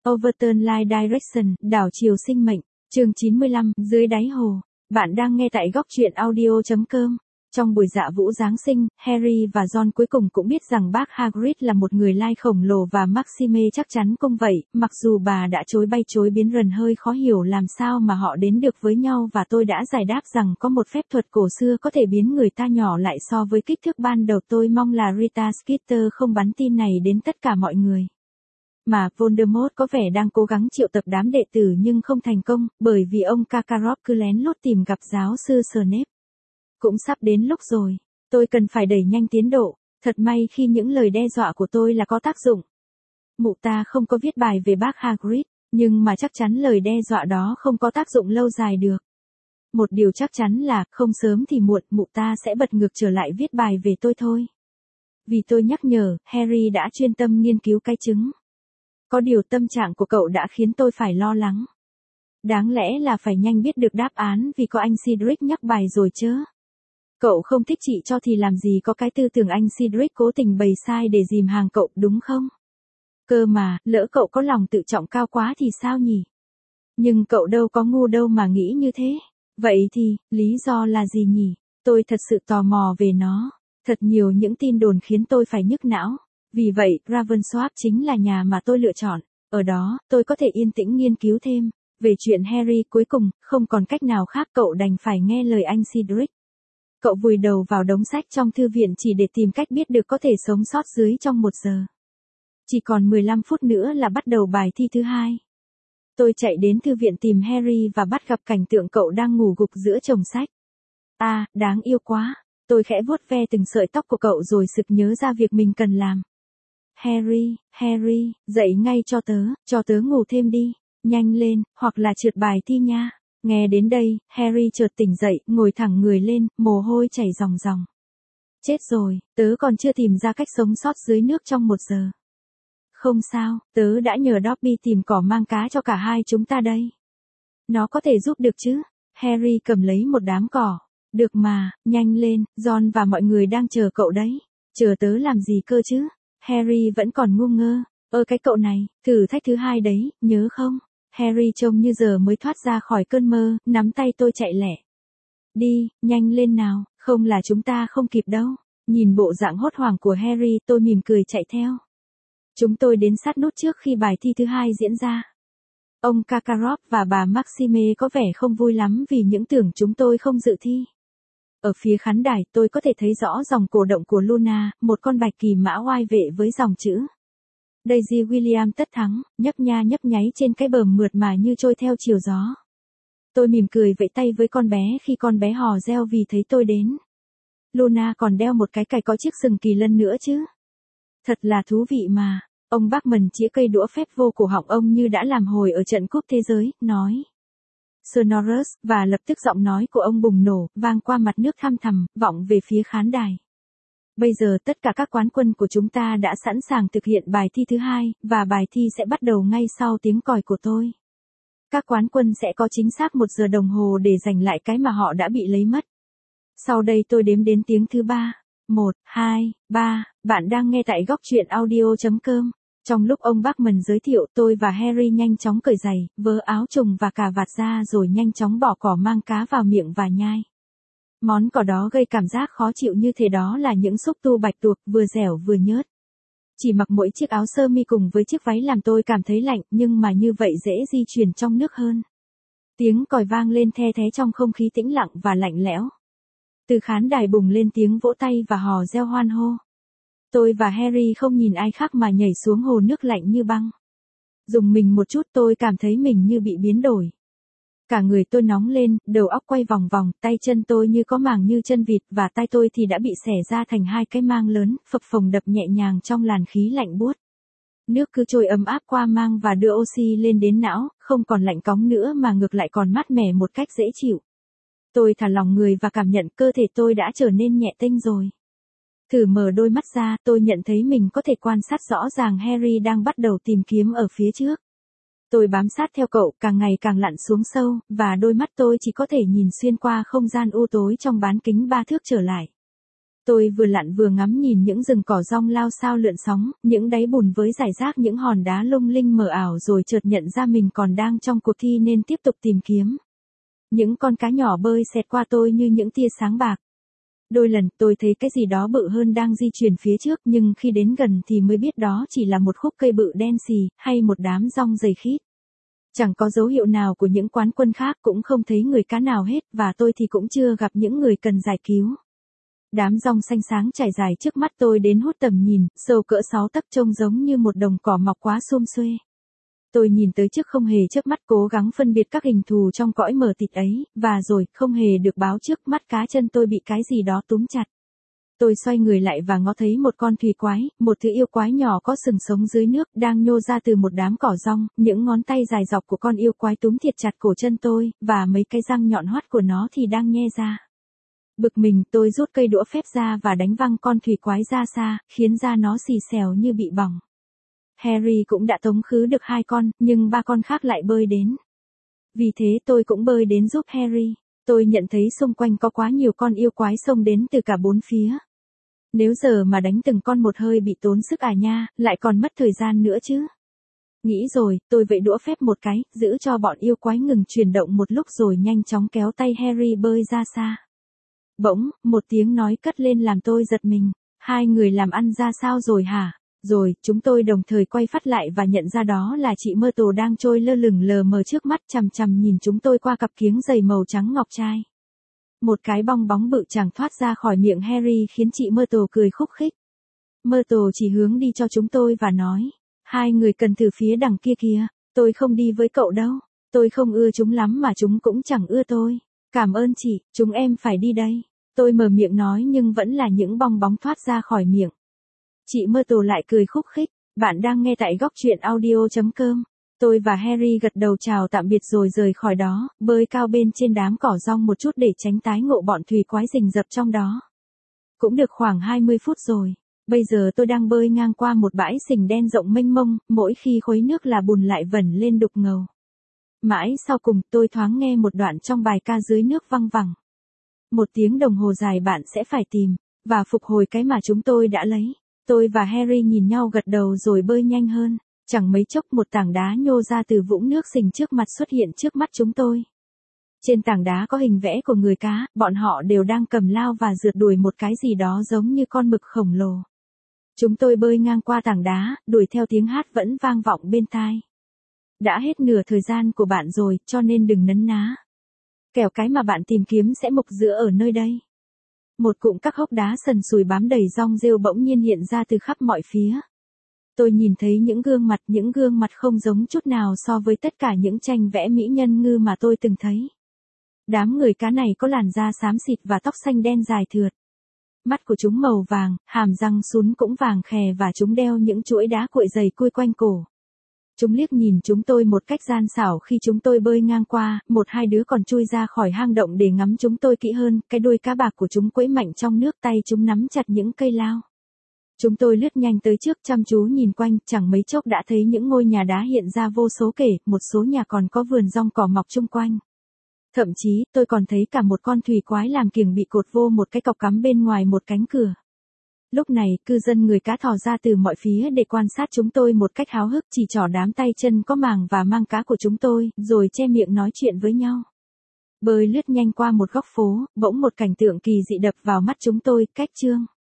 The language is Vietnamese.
Overturn Life Direction, đảo chiều sinh mệnh, chương 95, dưới đáy hồ. Bạn đang nghe tại góc truyện audio.com. Trong buổi dạ vũ Giáng sinh, Harry và Ron cuối cùng cũng biết rằng bác Hagrid là một người lai khổng lồ và Maxime chắc chắn cũng vậy, mặc dù bà đã chối bay chối biến Ron hơi khó hiểu làm sao mà họ đến được với nhau và tôi đã giải đáp rằng có một phép thuật cổ xưa có thể biến người ta nhỏ lại so với kích thước ban đầu. Tôi mong là Rita Skeeter không bắn tin này đến tất cả mọi người. Mà Voldemort có vẻ đang cố gắng triệu tập đám đệ tử nhưng không thành công, bởi vì ông Karkaroff cứ lén lút tìm gặp giáo sư Snape. Cũng sắp đến lúc rồi, tôi cần phải đẩy nhanh tiến độ, thật may khi những lời đe dọa của tôi là có tác dụng. Mụ ta không có viết bài về bác Hagrid, nhưng mà chắc chắn lời đe dọa đó không có tác dụng lâu dài được. Một điều chắc chắn là, không sớm thì muộn, mụ ta sẽ bật ngược trở lại viết bài về tôi thôi. Vì tôi nhắc nhở, Harry đã chuyên tâm nghiên cứu cái trứng. Có điều tâm trạng của cậu đã khiến tôi phải lo lắng. Đáng lẽ là phải nhanh biết được đáp án vì có anh Cedric nhắc bài rồi chứ. Cậu không thích chị cho thì làm gì có cái tư tưởng anh Cedric cố tình bày sai để dìm hàng cậu đúng không? Cơ mà, lỡ cậu có lòng tự trọng cao quá thì sao nhỉ? Nhưng cậu đâu có ngu đâu mà nghĩ như thế. Vậy thì, lý do là gì nhỉ? Tôi thật sự tò mò về nó. Thật nhiều những tin đồn khiến tôi phải nhức não. Vì vậy, Ravensworth chính là nhà mà tôi lựa chọn. Ở đó, tôi có thể yên tĩnh nghiên cứu thêm. Về chuyện Harry cuối cùng, không còn cách nào khác cậu đành phải nghe lời anh Cedric. Cậu vùi đầu vào đống sách trong thư viện chỉ để tìm cách biết được có thể sống sót dưới trong 1 giờ. Chỉ còn 15 phút nữa là bắt đầu bài thi thứ 2. Tôi chạy đến thư viện tìm Harry và bắt gặp cảnh tượng cậu đang ngủ gục giữa chồng sách. À, đáng yêu quá. Tôi khẽ vuốt ve từng sợi tóc của cậu rồi sực nhớ ra việc mình cần làm. Harry, dậy ngay cho tớ ngủ thêm đi, nhanh lên, hoặc là trượt bài thi nha. Nghe đến đây, Harry chợt tỉnh dậy, ngồi thẳng người lên, mồ hôi chảy ròng ròng. Chết rồi, tớ còn chưa tìm ra cách sống sót dưới nước trong 1 giờ. Không sao, tớ đã nhờ Dobby tìm cỏ mang cá cho cả hai chúng ta đây. Nó có thể giúp được chứ? Harry cầm lấy một đám cỏ. Được mà, nhanh lên, Ron và mọi người đang chờ cậu đấy. Chờ tớ làm gì cơ chứ? Harry vẫn còn ngu ngơ. Cái cậu này, thử thách thứ 2 đấy, nhớ không? Harry trông như giờ mới thoát ra khỏi cơn mơ, nắm tay tôi chạy lẹ. Đi, nhanh lên nào, không là chúng ta không kịp đâu. Nhìn bộ dạng hốt hoảng của Harry, tôi mỉm cười chạy theo. Chúng tôi đến sát nút trước khi bài thi thứ 2 diễn ra. Ông Karkaroff và bà Maxime có vẻ không vui lắm vì những tưởng chúng tôi không dự thi. Ở phía khán đài, tôi có thể thấy rõ dòng cổ động của Luna, một con bạch kỳ mã oai vệ với dòng chữ Daisy William tất thắng, nhấp nha nhấp nháy trên cái bờm mượt mà như trôi theo chiều gió. Tôi mỉm cười vẫy tay với con bé khi con bé hò reo vì thấy tôi đến. Luna còn đeo một cái cày có chiếc sừng kỳ lân nữa chứ. Thật là thú vị mà. Ông Bachman chĩa cây đũa phép vô cổ họng ông như đã làm hồi ở trận cúp thế giới, nói. Sonorous, và lập tức giọng nói của ông bùng nổ, vang qua mặt nước thăm thẳm, vọng về phía khán đài. Bây giờ tất cả các quán quân của chúng ta đã sẵn sàng thực hiện bài thi thứ 2, và bài thi sẽ bắt đầu ngay sau tiếng còi của tôi. Các quán quân sẽ có chính xác 1 giờ đồng hồ để giành lại cái mà họ đã bị lấy mất. Sau đây tôi đếm đến tiếng thứ 3. 1, 2, 3, bạn đang nghe tại góc truyện audio.com. Trong lúc ông Bachman giới thiệu, tôi và Harry nhanh chóng cởi giày, vớ áo trùng và cà vạt ra rồi nhanh chóng bỏ cỏ mang cá vào miệng và nhai. Món cỏ đó gây cảm giác khó chịu như thế, đó là những xúc tu bạch tuộc, vừa dẻo vừa nhớt. Chỉ mặc mỗi chiếc áo sơ mi cùng với chiếc váy làm tôi cảm thấy lạnh, nhưng mà như vậy dễ di chuyển trong nước hơn. Tiếng còi vang lên the thé trong không khí tĩnh lặng và lạnh lẽo. Từ khán đài bùng lên tiếng vỗ tay và hò reo hoan hô. Tôi và Harry không nhìn ai khác mà nhảy xuống hồ nước lạnh như băng. Dùng mình một chút, tôi cảm thấy mình như bị biến đổi. Cả người tôi nóng lên, đầu óc quay vòng vòng, tay chân tôi như có màng như chân vịt và tai tôi thì đã bị xẻ ra thành 2 cái mang lớn, phập phồng đập nhẹ nhàng trong làn khí lạnh buốt. Nước cứ trôi ấm áp qua mang và đưa oxy lên đến não, không còn lạnh cóng nữa mà ngược lại còn mát mẻ một cách dễ chịu. Tôi thả lỏng người và cảm nhận cơ thể tôi đã trở nên nhẹ tênh rồi. Thử mở đôi mắt ra, tôi nhận thấy mình có thể quan sát rõ ràng Harry đang bắt đầu tìm kiếm ở phía trước. Tôi bám sát theo cậu, càng ngày càng lặn xuống sâu, và đôi mắt tôi chỉ có thể nhìn xuyên qua không gian u tối trong bán kính 3 thước trở lại. Tôi vừa lặn vừa ngắm nhìn những rừng cỏ rong lao xao lượn sóng, những đáy bùn với rải rác những hòn đá lung linh mờ ảo, rồi chợt nhận ra mình còn đang trong cuộc thi nên tiếp tục tìm kiếm. Những con cá nhỏ bơi xẹt qua tôi như những tia sáng bạc. Đôi lần tôi thấy cái gì đó bự hơn đang di chuyển phía trước, nhưng khi đến gần thì mới biết đó chỉ là một khúc cây bự đen xì, hay một đám rong dày khít. Chẳng có dấu hiệu nào của những quán quân khác, cũng không thấy người cá nào hết, và tôi thì cũng chưa gặp những người cần giải cứu. Đám rong xanh sáng trải dài trước mắt tôi đến hút tầm nhìn, sâu cỡ 6 tấc, trông giống như một đồng cỏ mọc quá sum xuê. Tôi nhìn tới trước không hề chớp mắt, cố gắng phân biệt các hình thù trong cõi mờ tịt ấy, và rồi, không hề được báo trước, mắt cá chân tôi bị cái gì đó túm chặt. Tôi xoay người lại và ngó thấy một con thủy quái, một thứ yêu quái nhỏ có sừng sống dưới nước, đang nhô ra từ một đám cỏ rong, những ngón tay dài dọc của con yêu quái túm thiệt chặt cổ chân tôi, và mấy cái răng nhọn hoắt của nó thì đang nhe ra. Bực mình, tôi rút cây đũa phép ra và đánh văng con thủy quái ra xa, khiến da nó xì xèo như bị bỏng. Harry cũng đã tống khứ được 2 con, nhưng 3 con khác lại bơi đến. Vì thế tôi cũng bơi đến giúp Harry. Tôi nhận thấy xung quanh có quá nhiều con yêu quái xông đến từ cả 4 phía. Nếu giờ mà đánh từng con một hơi bị tốn sức à nha, lại còn mất thời gian nữa chứ. Nghĩ rồi, tôi vẫy đũa phép một cái, giữ cho bọn yêu quái ngừng chuyển động một lúc rồi nhanh chóng kéo tay Harry bơi ra xa. Bỗng, một tiếng nói cất lên làm tôi giật mình. 2 người làm ăn ra sao rồi hả? Rồi, chúng tôi đồng thời quay phát lại và nhận ra đó là chị Myrtle đang trôi lơ lửng lờ mờ trước mắt, chằm chằm nhìn chúng tôi qua cặp kiếng giày màu trắng ngọc trai. Một cái bong bóng bự chàng thoát ra khỏi miệng Harry khiến chị Myrtle cười khúc khích. Myrtle chỉ hướng đi cho chúng tôi và nói, 2 người cần từ phía đằng kia kìa, tôi không đi với cậu đâu, tôi không ưa chúng lắm mà chúng cũng chẳng ưa tôi. Cảm ơn chị, chúng em phải đi đây. Tôi mở miệng nói nhưng vẫn là những bong bóng thoát ra khỏi miệng. Chị Myrtle lại cười khúc khích, bạn đang nghe tại góc truyện audio.com. Tôi và Harry gật đầu chào tạm biệt rồi rời khỏi đó, bơi cao bên trên đám cỏ rong một chút để tránh tái ngộ bọn thủy quái rình rập trong đó. Cũng được khoảng 20 phút rồi. Bây giờ tôi đang bơi ngang qua một bãi sình đen rộng mênh mông, mỗi khi khuấy nước là bùn lại vẩn lên đục ngầu. Mãi sau cùng tôi thoáng nghe một đoạn trong bài ca dưới nước văng vẳng. 1 tiếng đồng hồ dài bạn sẽ phải tìm, và phục hồi cái mà chúng tôi đã lấy. Tôi và Harry nhìn nhau gật đầu rồi bơi nhanh hơn. Chẳng mấy chốc một tảng đá nhô ra từ vũng nước sình trước mặt xuất hiện trước mắt chúng tôi. Trên tảng đá có hình vẽ của người cá, bọn họ đều đang cầm lao và rượt đuổi một cái gì đó giống như con mực khổng lồ. Chúng tôi bơi ngang qua tảng đá, đuổi theo tiếng hát vẫn vang vọng bên tai. Đã hết nửa thời gian của bạn rồi, cho nên đừng nấn ná. Kẻo cái mà bạn tìm kiếm sẽ mục giữa ở nơi đây. Một cụm các hốc đá sần sùi bám đầy rong rêu bỗng nhiên hiện ra từ khắp mọi phía. Tôi nhìn thấy những gương mặt không giống chút nào so với tất cả những tranh vẽ mỹ nhân ngư mà tôi từng thấy. Đám người cá này có làn da xám xịt và tóc xanh đen dài thượt. Mắt của chúng màu vàng, hàm răng sún cũng vàng khè và chúng đeo những chuỗi đá cuội dày cui quanh cổ. Chúng liếc nhìn chúng tôi một cách gian xảo khi chúng tôi bơi ngang qua, 1-2 đứa còn chui ra khỏi hang động để ngắm chúng tôi kỹ hơn, cái đuôi cá bạc của chúng quẫy mạnh trong nước, tay chúng nắm chặt những cây lao. Chúng tôi lướt nhanh tới trước chăm chú nhìn quanh, chẳng mấy chốc đã thấy những ngôi nhà đá hiện ra vô số kể, một số nhà còn có vườn rong cỏ mọc chung quanh. Thậm chí, tôi còn thấy cả một con thủy quái làm kiểng bị cột vô một cái cọc cắm bên ngoài một cánh cửa. Lúc này, cư dân người cá thò ra từ mọi phía để quan sát chúng tôi một cách háo hức, chỉ trỏ đám tay chân có màng và mang cá của chúng tôi, rồi che miệng nói chuyện với nhau. Bơi lướt nhanh qua một góc phố, bỗng một cảnh tượng kỳ dị đập vào mắt chúng tôi, cách chương.